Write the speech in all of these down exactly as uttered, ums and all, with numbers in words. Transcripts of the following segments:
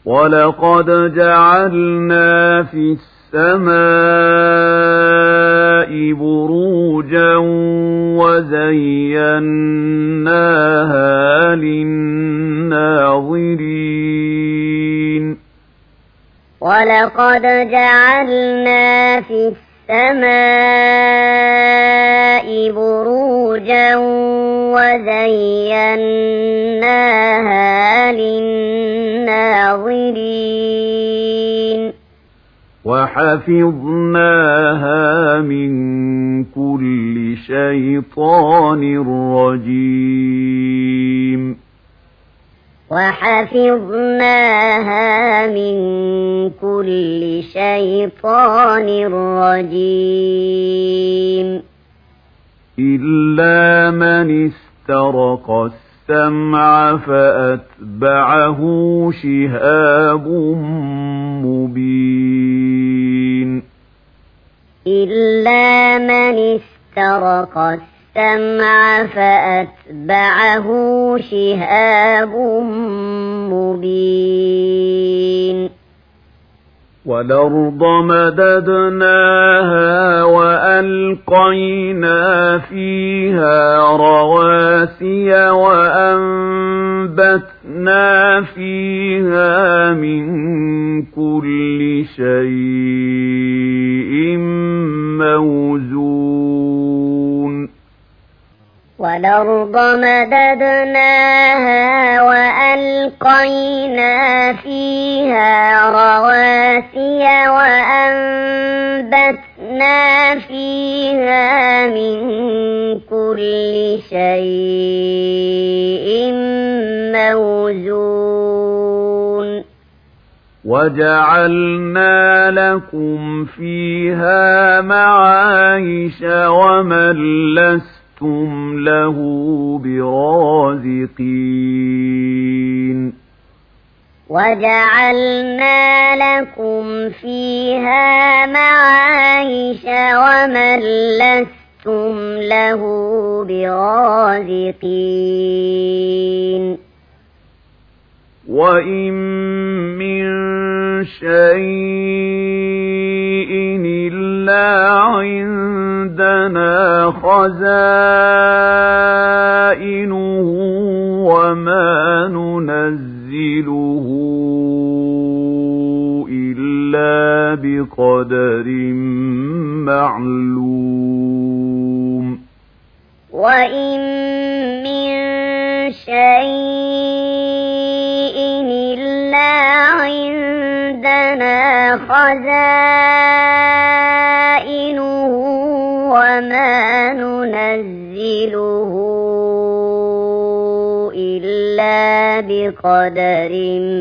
وَلَقَدْ جَعَلْنَا فِي السَّمَاءِ بُرُوجًا وَزَيَّنَّاهَا لِلنَّاظِرِينَ وَلَقَدْ جَعَلْنَا فِي السَّمَاءِ بُرُوجًا وَزَيَّنَّاهَا لِلنَّاظِرِينَ وَحَفِظْنَاهَا مِنْ كُلِّ شَيْطَانٍ رَجِيمٍ وَحَفِظْنَاهَا مِنْ كُلِّ شَيْطَانٍ رَجِيمٍ إِلَّا مَنِ اسْتَرَقَ السَّمْعَ فَأَتْبَعَهُ شِهَابٌ مُبِينٌ إِلَّا مَنِ اسْتَرَقَ السَّمْعَ فَأَتْبَعَهُ شِهَابٌ مُبِينٌ وَالْأَرْضَ مَدَدْنَاهَا وَأَلْقَيْنَا فِيهَا رَوَاسِيَ وَأَنبَتْنَا فِيهَا مِن كُلِّ شَيْءٍ مَّوْزُونٍ وَالْأَرْضَ مَدَدْنَاهَا وَأَلْقَيْنَا فِيهَا رَوَاسِيَ وَأَنبَتْنَا فِيهَا مِن كُلِّ شَيْءٍ مَّوْزُونٍ وَجَعَلْنَا لَكُمْ فِيهَا مَعَايِشَ وَمَن لَّسْتُمْ لَهُ بِرَازِقِينَ وَجَعَلْنَا لَكُمْ فِيهَا مَعَايِشَ وَمَن لَّسْتُمْ لَهُ بِرَازِقِينَ وَإِن مِّن شَيْءٍ إِلَّا عِندَنَا خَزَائِنُهُ وَمَا نُنَزِّلُهُ إِلَّا بِقَدَرٍ مَّعْلُومٍ وَإِن مِّن شَيْءٍ إِلَّا عِندَنَا خَزَائِنُهُ وَمَا نُنَزِّلُهُ إِلَّا بِقَدَرٍ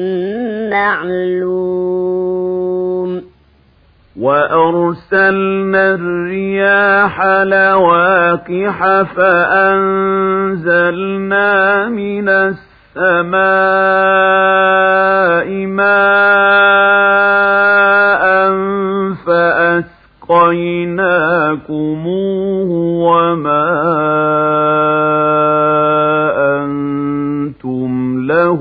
مَّعْلُومٍ وَأَرْسَلْنَا الرِّيَاحَ لَوَاقِحَ فَأَنزَلْنَا مِنَ السَّمَاءِ مَاءً فَأَسْقَيْنَاكُمُوهُ وَمَا أَنتُمْ لَهُ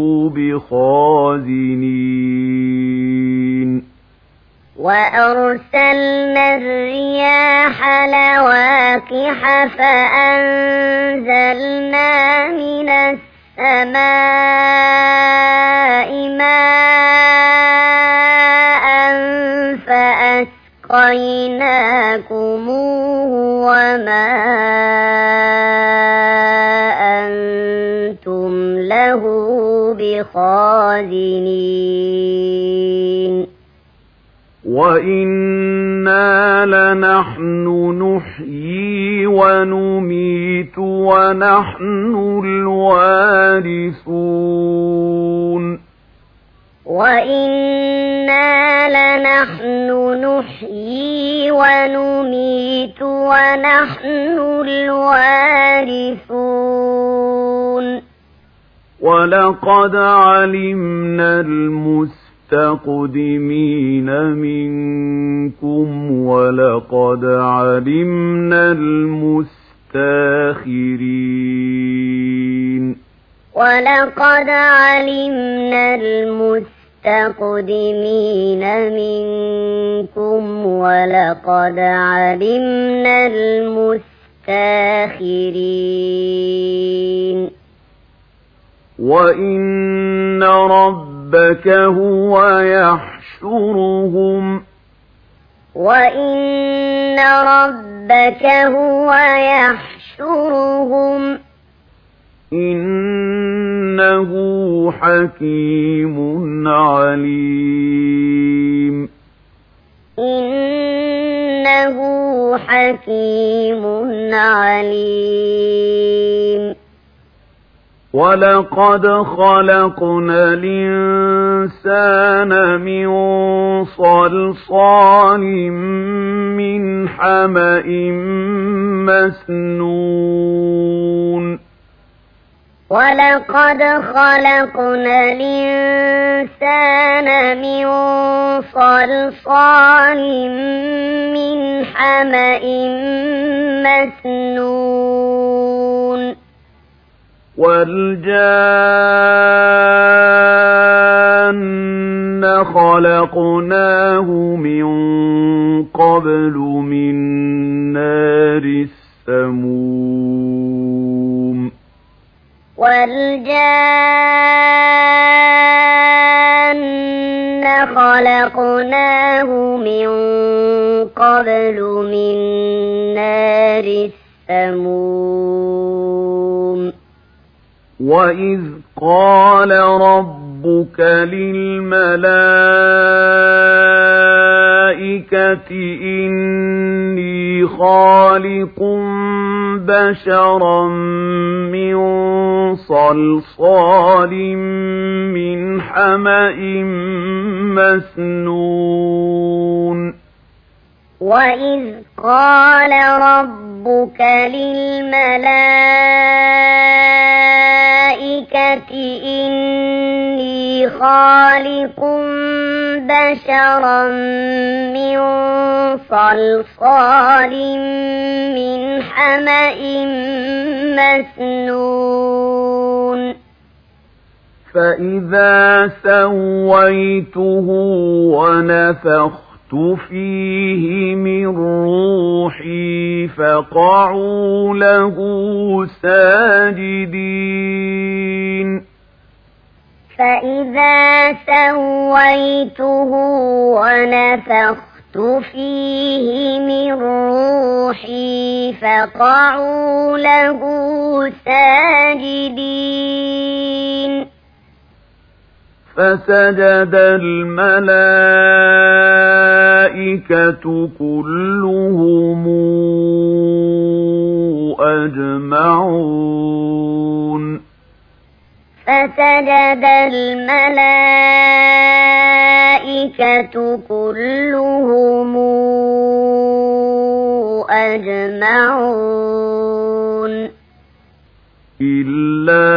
بِخَازِنِينَ وَأَرْسَلْنَا الرِّيَاحَ لَوَاقِحَ فَأَنزَلْنَا مِنَ السَّمَاءِ مَاءً فَأَسْقَيْنَاكُمُوهُ وَمَا أَنتُمْ لَهُ بِخَازِنِينَ وَإِنَّا لَنَحْنُ نُحْيِي وَنُمِيتُ وَنَحْنُ الْوَارِثُونَ وَإِنَّا لَنَحْنُ نُحْيِي وَنُمِيتُ وَنَحْنُ الْوَارِثُونَ وَلَقَدْ عَلِمْنَا الْمُسْتَقْدِمِينَ مِنكُمْ وَلَقَدْ عَلِمْنَا الْمُسْتَأْخِرِينَ وَلَقَدْ عَلِمْنَا الْمُسْتَقْدِمِينَ المستقدمين منكم ولقد علمنا المستاخرين وإن ربك هو يحشرهم وإن ربك هو يحشرهم إنه حكيم عليم إنه حكيم عليم ولقد خلقنا الإنسان من صلصال من حمأ مسنون ولقد خلقنا الإنسان من صلصال من حمأ مسنون والجان خلقناه من قبل من نار السموم والجان خلقناه من قبل من نار السموم وإذ قال ربك للملائكة إني خالق بشرا من صلصال من حمأ مسنون وإذ قال ربك للملائكة إني خالق بشرا من صلصال من حمأ مسنون فإذا سويته ونفخت فيه من روحي فقعوا له ساجدين فإذا سويته ونفخت فيه من روحي فقعوا له ساجدين فسجد الملائكة كلهم أجمعون فسجد الملائكة كلهم أجمعون إلا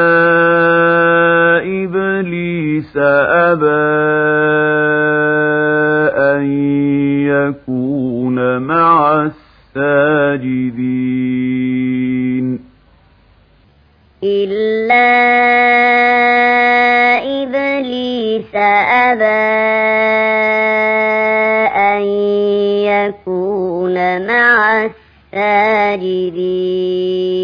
إبليس أبى أن يكون مع الساجدين إلا إبليس أبى أن يكون مع الساجدين